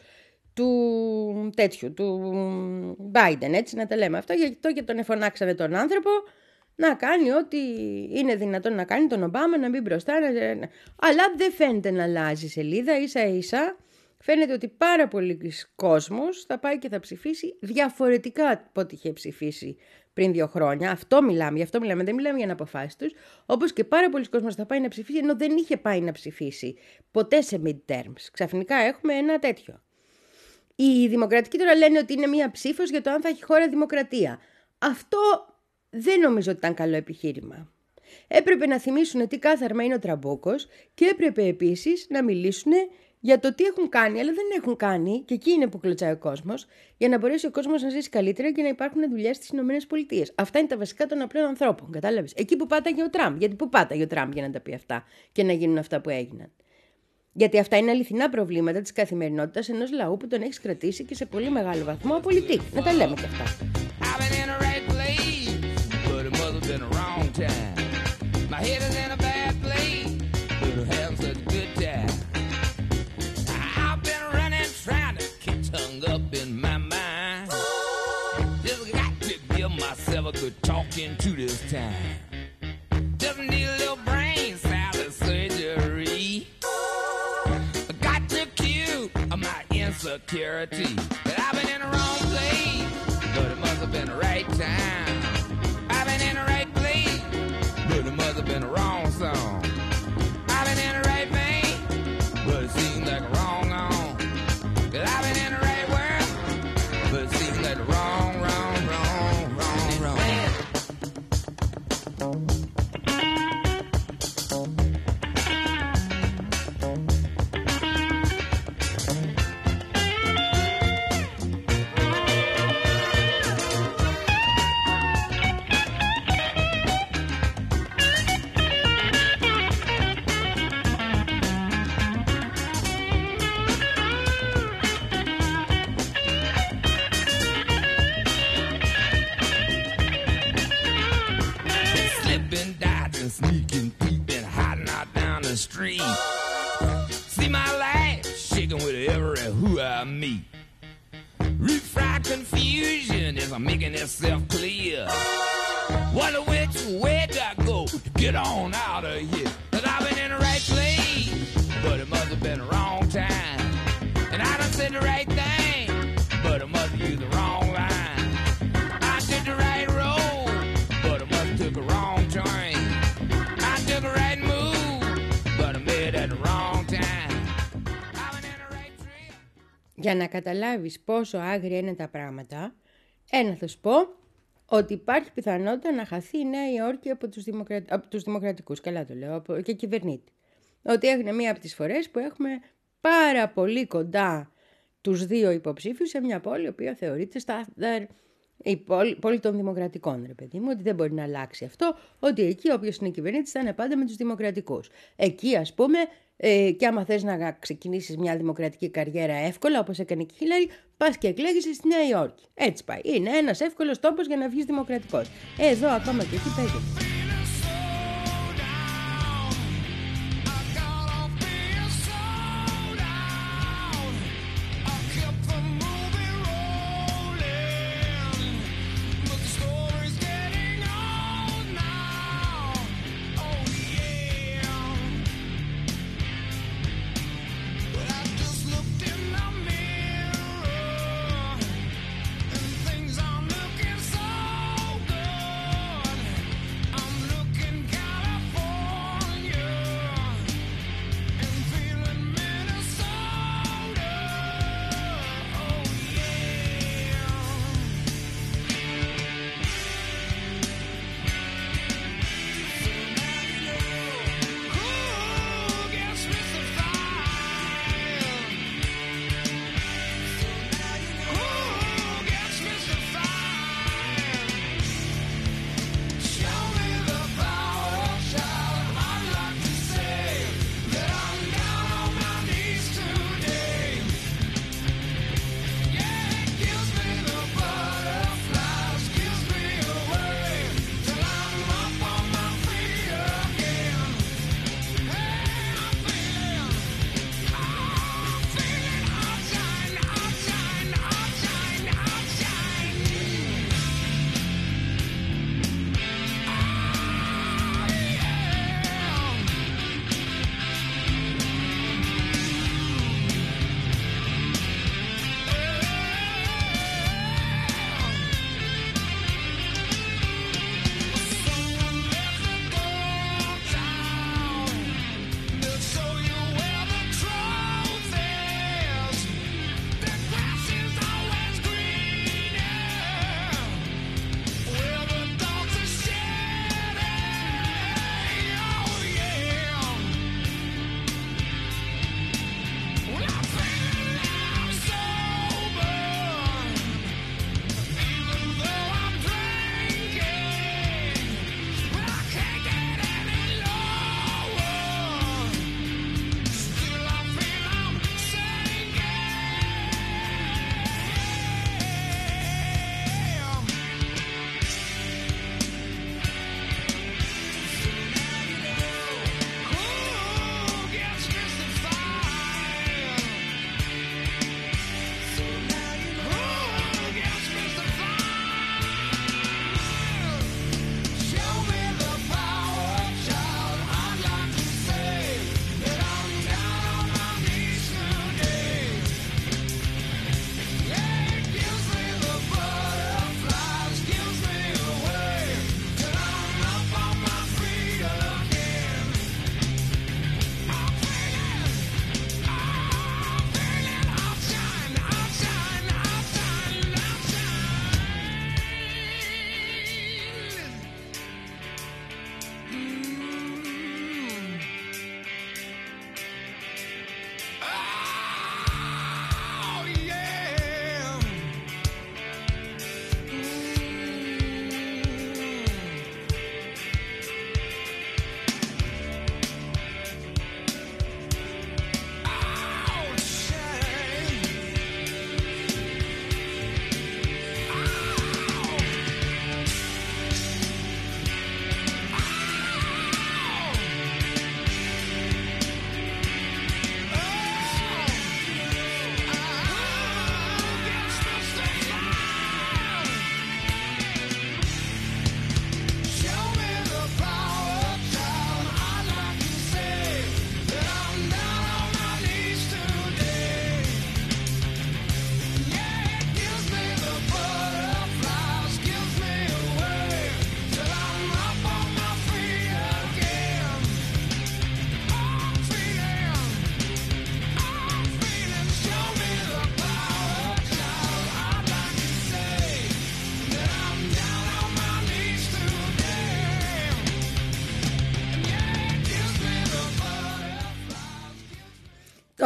του τέτοιου, του Biden, έτσι να τα λέμε αυτό. Γι' αυτό και τον εφωνάξανε τον άνθρωπο να κάνει ό,τι είναι δυνατόν να κάνει τον Ομπάμα, να μπει μπροστά. Να... Αλλά δεν φαίνεται να αλλάζει σελίδα, ίσα ίσα. Φαίνεται ότι πάρα πολλοί κόσμος θα πάει και θα ψηφίσει διαφορετικά από ό,τι είχε ψηφίσει πριν δύο χρόνια. Αυτό μιλάμε, γι' αυτό μιλάμε, δεν μιλάμε για να αποφάσει τους. Όπως και πάρα πολλοί κόσμος θα πάει να ψηφίσει, ενώ δεν είχε πάει να ψηφίσει ποτέ σε midterms. Ξαφνικά έχουμε ένα τέτοιο. Οι δημοκρατικοί τώρα λένε ότι είναι μία ψήφος για το αν θα έχει χώρα δημοκρατία. Αυτό δεν νομίζω ότι ήταν καλό επιχείρημα. Έπρεπε να θυμίσουν τι κάθαρμα είναι ο τραμπούκος και έπρεπε επίσης να μιλήσουν για το τι έχουν κάνει, αλλά δεν έχουν κάνει, και εκεί είναι που κλωτσάει ο κόσμος, για να μπορέσει ο κόσμος να ζήσει καλύτερα και να υπάρχουν δουλειές στις ΗΠΑ. Αυτά είναι τα βασικά των απλών ανθρώπων, κατάλαβες. Εκεί που πάταγε ο Τραμπ. Γιατί που πάταγε ο Τραμπ για να τα πει αυτά και να γίνουν αυτά που έγιναν. Γιατί αυτά είναι αληθινά προβλήματα της καθημερινότητας ενός λαού που τον έχεις κρατήσει και σε πολύ μεγάλο βαθμό απολυτή. Να τα λέμε και αυτά. A good talking to this time. Just need a little brain salad surgery. Got to cure my insecurity. But I've been in the wrong place, but it must have been the right time. I've been in the right place, but it must have been the wrong song. I've been in the right vein, but it seems like a wrong on. Cause I've been in the right world, but it seems like the wrong, wrong, wrong. uh, me. Root-fried confusion is making itself clear. Wonder which way do I go to get on out of here? Cause I've been in the right place, but it must have been the wrong time. And I done said the right thing, but it must have used the wrong line. I took the right road, but it must have took a wrong turn. I took a right move, but I made it at the wrong time. I've been in the right tree. Για να καταλάβεις πόσο άγρια είναι τα πράγματα, ένα θα σου πω ότι υπάρχει πιθανότητα να χαθεί η Νέα Υόρκη από τους, δημοκρα... από τους δημοκρατικούς, καλά το λέω, από... και κυβερνήτη. Ότι είναι μία από τις φορές που έχουμε πάρα πολύ κοντά τους δύο υποψήφιους σε μια πόλη, η οποία θεωρείται στάνταρ, η πόλη, πόλη των δημοκρατικών, ρε παιδί μου, ότι δεν μπορεί να αλλάξει αυτό, ότι εκεί όποιος είναι κυβερνήτης θα είναι πάντα με τους δημοκρατικούς. Εκεί, ας πούμε, ε, και άμα θες να ξεκινήσεις μια δημοκρατική καριέρα εύκολα, όπως έκανε και η Χίλαρη, πας και εκλέγεσαι στη Νέα Υόρκη. Έτσι πάει. Είναι ένας εύκολος τόπος για να βγεις δημοκρατικός. Εδώ ακόμα και εκεί παίζεται. I'm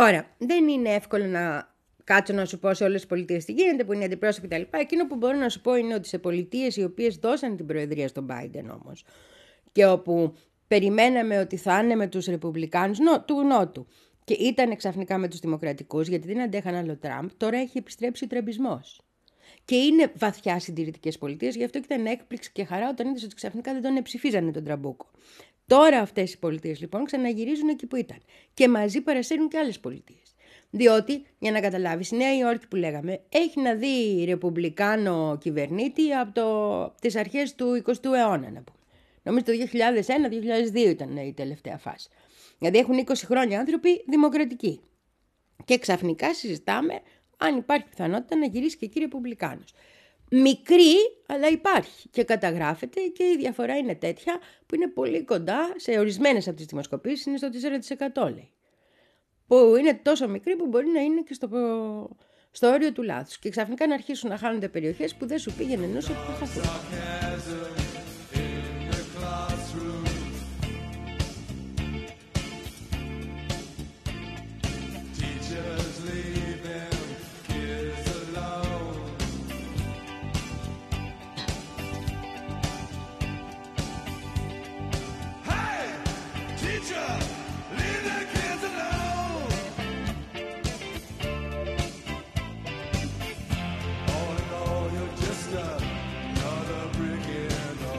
Τώρα, δεν είναι εύκολο να κάτσω να σου πω σε όλες τις πολιτείες τι γίνεται, που είναι αντιπρόσωποι κτλ. Εκείνο που μπορώ να σου πω είναι ότι σε πολιτείες οι οποίες δώσαν την προεδρία στον Biden όμως και όπου περιμέναμε ότι θα είναι με τους Ρεπουμπλικάνους νο, του Νότου και ήταν ξαφνικά με τους Δημοκρατικούς γιατί δεν αντέχαν άλλο Τραμπ, τώρα έχει επιστρέψει ο τραμπισμός. Και είναι βαθιά συντηρητικές πολιτείες, γι' αυτό και ήταν έκπληξη και χαρά όταν είδες ότι ξαφνικά δεν τον ψηφίζανε τον Τραμπούκο. Τώρα αυτές οι πολιτείες λοιπόν ξαναγυρίζουν εκεί που ήταν και μαζί παρασύρουν και άλλες πολιτείες. Διότι, για να καταλάβεις, η Νέα Υόρκη που λέγαμε έχει να δει ρεπουμπλικάνο κυβερνήτη από το, τις αρχές του εικοστού αιώνα, να πούμε. Νομίζω το δύο χιλιάδες ένα δύο χιλιάδες δύο ήταν η τελευταία φάση. Δηλαδή έχουν είκοσι χρόνια άνθρωποι δημοκρατικοί. Και ξαφνικά συζητάμε αν υπάρχει πιθανότητα να γυρίσει και εκεί ρεπουμπλικάνος. Μικρή, αλλά υπάρχει και καταγράφεται και η διαφορά είναι τέτοια που είναι πολύ κοντά σε ορισμένες από τις δημοσκοπήσεις, είναι στο τέσσερα τοις εκατό λέει. Που είναι τόσο μικρή που μπορεί να είναι και στο, στο όριο του λάθους. Και ξαφνικά να αρχίσουν να χάνονται περιοχές που δεν σου πήγαινε ενώ σου χαθούν. All in all, you're just another brick in the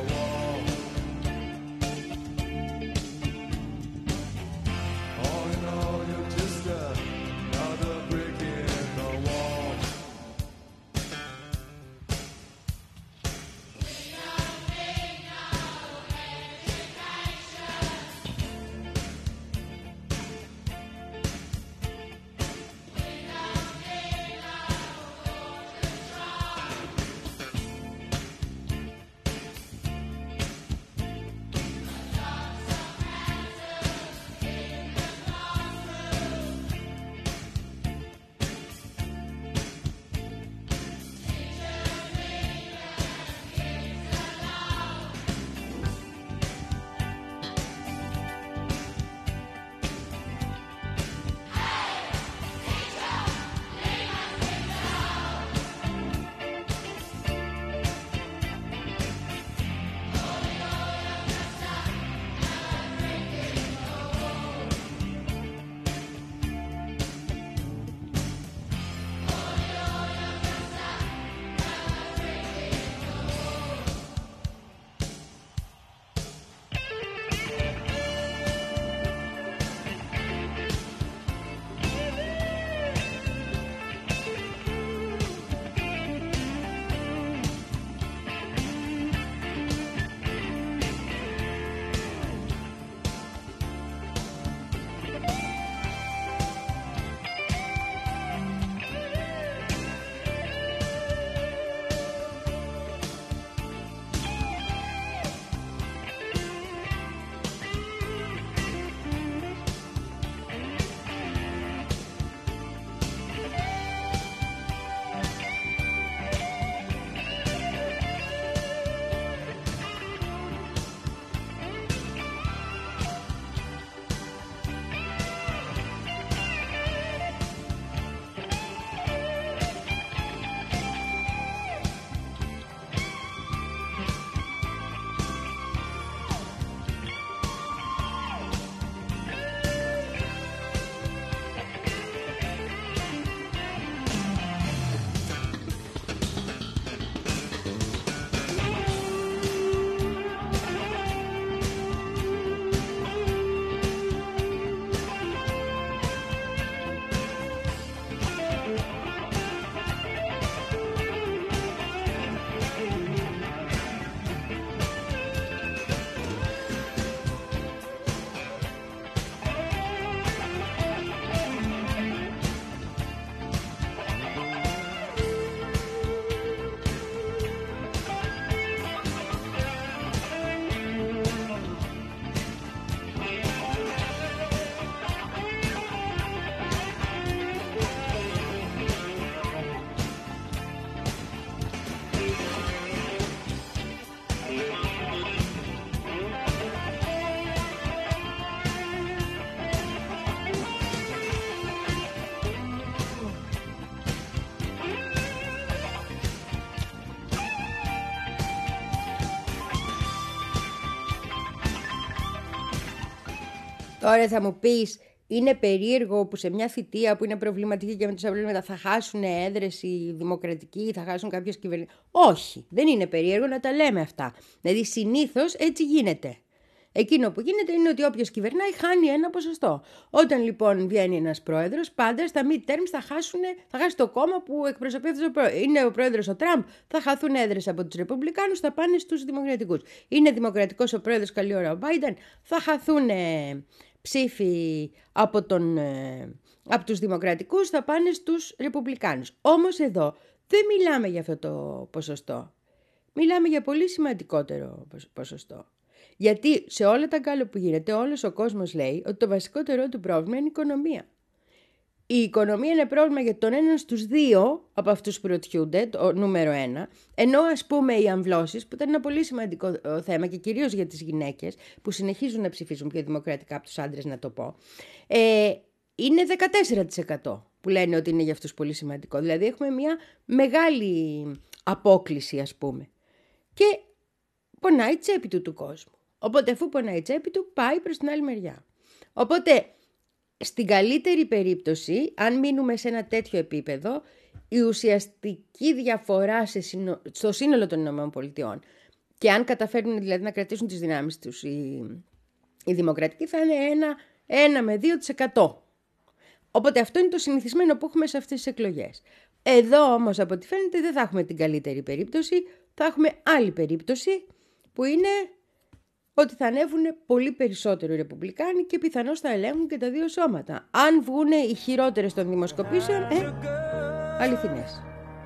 Τώρα θα μου πεις, είναι περίεργο που σε μια θητεία που είναι προβληματική και με τους προβλήματα θα χάσουν έδρες οι δημοκρατικοί, θα χάσουν κάποιες κυβερνήσεις. Όχι, δεν είναι περίεργο να τα λέμε αυτά. Δηλαδή συνήθως έτσι γίνεται. Εκείνο που γίνεται είναι ότι όποιος κυβερνάει χάνει ένα ποσοστό. Όταν λοιπόν βγαίνει ένας πρόεδρος, πάντα στα midterms θα, χάσουνε, θα χάσει το κόμμα που εκπροσωπεί αυτός ο πρόεδρος. Είναι ο πρόεδρος ο Τραμπ, θα χαθούν έδρες από τους Ρεπουμπλικάνους, θα πάνε στους Δημοκρατικούς. Είναι δημοκρατικός ο πρόεδρος, καλή ώρα ο Biden, θα χαθούν ψήφοι από, τον, από τους Δημοκρατικούς, θα πάνε στους Ρεπουμπλικάνους. Όμως εδώ δεν μιλάμε για αυτό το ποσοστό. Μιλάμε για πολύ σημαντικότερο ποσοστό. Γιατί σε όλα τα γκάλωπ που γίνεται, όλος ο κόσμος λέει ότι το βασικότερο του πρόβλημα είναι η οικονομία. Η οικονομία είναι πρόβλημα για τον έναν στους δύο από αυτούς που ρωτιούνται, το νούμερο ένα, ενώ ας πούμε οι αμβλώσεις, που ήταν ένα πολύ σημαντικό θέμα και κυρίως για τις γυναίκες, που συνεχίζουν να ψηφίζουν πιο δημοκρατικά από τους άντρες, να το πω, ε, είναι δεκατέσσερα τοις εκατό που λένε ότι είναι για αυτούς πολύ σημαντικό. Δηλαδή έχουμε μια μεγάλη απόκλιση, ας πούμε. Και πονάει η τσέπη του του κόσμου. Οπότε αφού πονάει η τσέπη του, πάει προς την άλλη μεριά. Οπότε στην καλύτερη περίπτωση, αν μείνουμε σε ένα τέτοιο επίπεδο, η ουσιαστική διαφορά σε συνο... στο σύνολο των ΗΠΑ, και αν καταφέρουν δηλαδή να κρατήσουν τις δυνάμεις τους οι, οι δημοκρατικοί, θα είναι ένα, ένα με δύο τοις εκατό. Οπότε αυτό είναι το συνηθισμένο που έχουμε σε αυτές τις εκλογές. Εδώ όμως από ό,τι φαίνεται δεν θα έχουμε την καλύτερη περίπτωση, θα έχουμε άλλη περίπτωση που είναι ότι θα ανέβουν πολύ περισσότερο οι Ρεπουμπλικάνοι και πιθανώς θα ελέγχουν και τα δύο σώματα. Αν βγούνε οι χειρότερες των δημοσκοπήσεων, ε, αληθινές.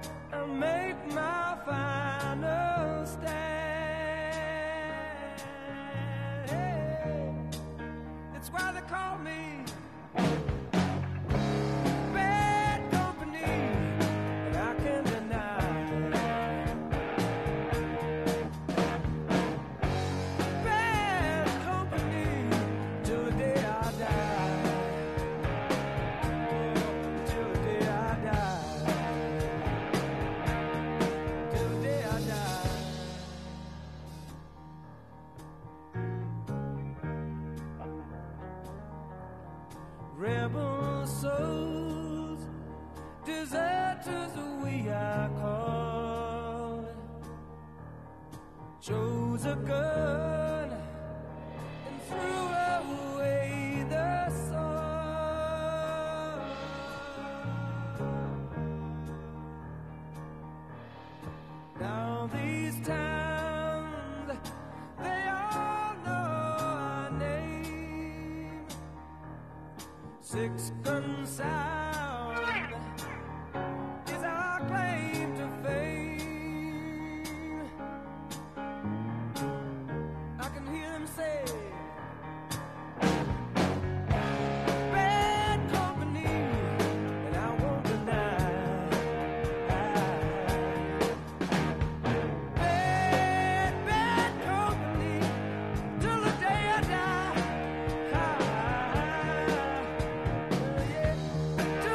Rebel souls, deserters we are called, chose a gun and threw away the sword. Now these towns, they all know our name. Six gun sound is our claim to fame. I can hear him say, bad company, and I won't deny. Bad, bad company, till the day I die.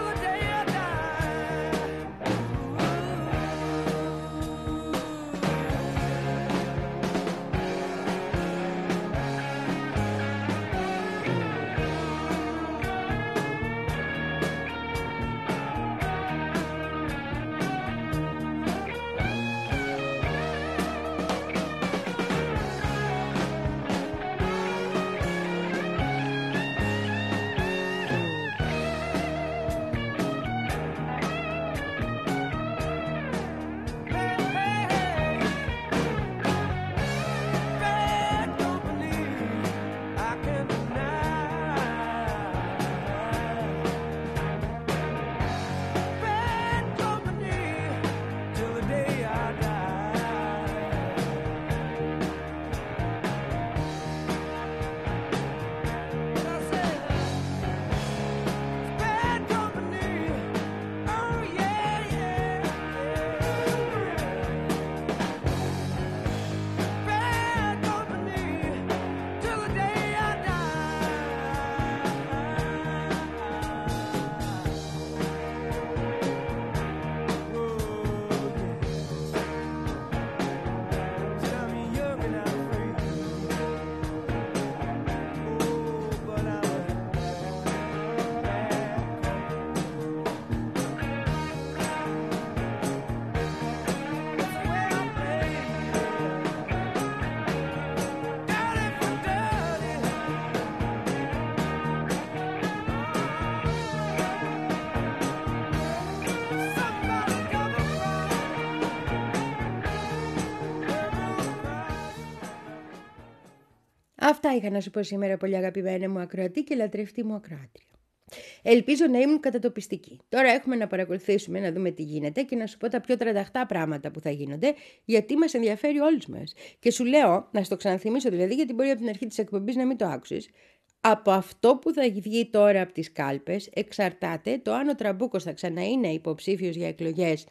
Αυτά είχα να σου πω σήμερα, πολύ αγαπημένα μου ακροατή και λατρευτή μου ακροάτρια. Ελπίζω να ήμουν κατατοπιστική. Τώρα έχουμε να παρακολουθήσουμε, να δούμε τι γίνεται και να σου πω τα πιο τρανταχτά πράγματα που θα γίνονται, γιατί μας ενδιαφέρει όλους μας. Και σου λέω, να στο ξαναθυμίσω δηλαδή, γιατί μπορεί από την αρχή της εκπομπής να μην το άκουσες. Από αυτό που θα βγει τώρα από τις κάλπες εξαρτάται το αν ο Τραμπούκος θα ξαναείναι υποψήφιος για εκλογές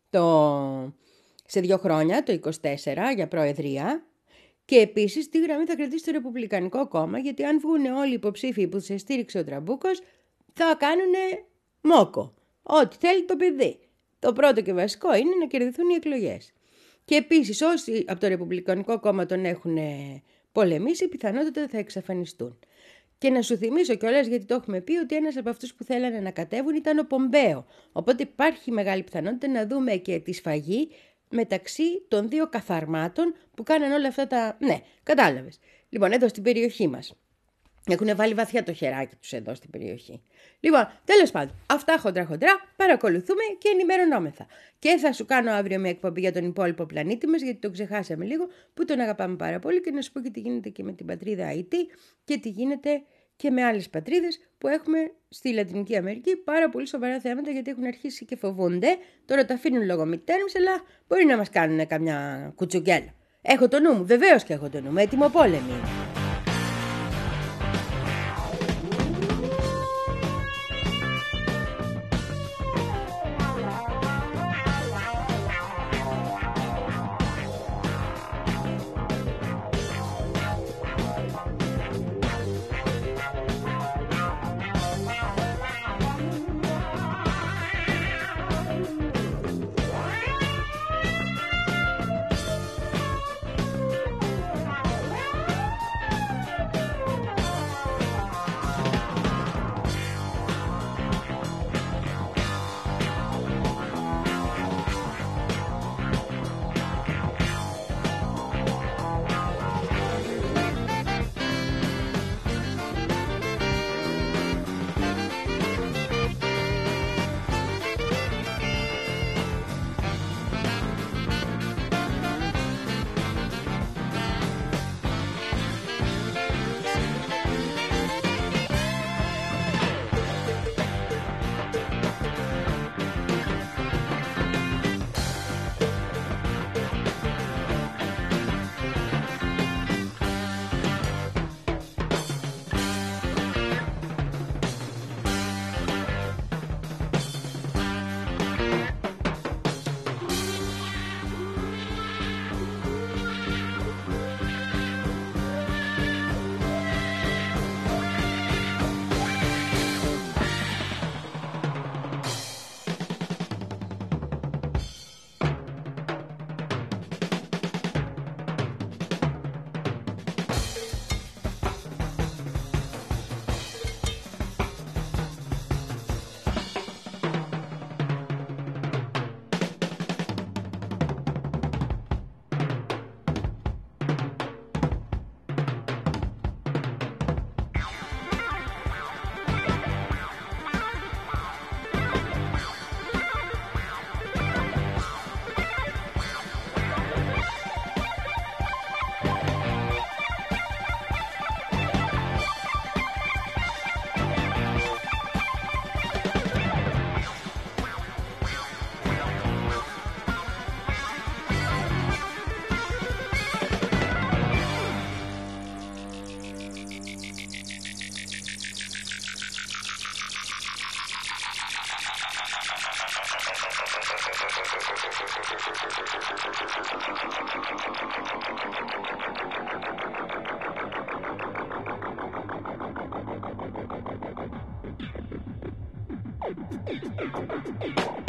το... σε δύο χρόνια, το είκοσι τέσσερα, για προεδρία. Και επίσης τι γραμμή θα κρατήσει το Ρεπουμπλικανικό κόμμα, γιατί αν βγουν όλοι οι υποψήφοι που σε στήριξε ο Τραμπούκος, θα κάνουν μόκο. Ό,τι θέλει το παιδί. Το πρώτο και βασικό είναι να κερδιθούν οι εκλογές. Και επίσης όσοι από το Ρεπουμπλικανικό κόμμα τον έχουν πολεμήσει, πιθανότατα θα εξαφανιστούν. Και να σου θυμίσω κιόλας, γιατί το έχουμε πει, ότι ένας από αυτούς που θέλανε να κατέβουν ήταν ο Πομπέο. Οπότε υπάρχει μεγάλη πιθανότητα να δούμε και τη σφαγή μεταξύ των δύο καθαρμάτων που κάναν όλα αυτά τα... Ναι, κατάλαβες. Λοιπόν, εδώ στην περιοχή μας. Έχουν βάλει βαθιά το χεράκι τους εδώ στην περιοχή. Λοιπόν, τέλος πάντων, αυτά χοντρά χοντρά, παρακολουθούμε και ενημερωνόμεθα. Και θα σου κάνω αύριο μια εκπομπή για τον υπόλοιπο πλανήτη μας, γιατί τον ξεχάσαμε λίγο, που τον αγαπάμε πάρα πολύ, και να σου πω και τι γίνεται και με την πατρίδα Αϊτή και τι γίνεται και με άλλες πατρίδες που έχουμε στη Λατινική Αμερική. Πάρα πολύ σοβαρά θέματα, γιατί έχουν αρχίσει και φοβούνται. Τώρα τα αφήνουν λόγω midterms, αλλά μπορεί να μας κάνουν καμιά κουτσουγκέλα. Έχω το νου μου, βεβαίως και έχω το νου μου, έτοιμο πόλεμη. Thank you.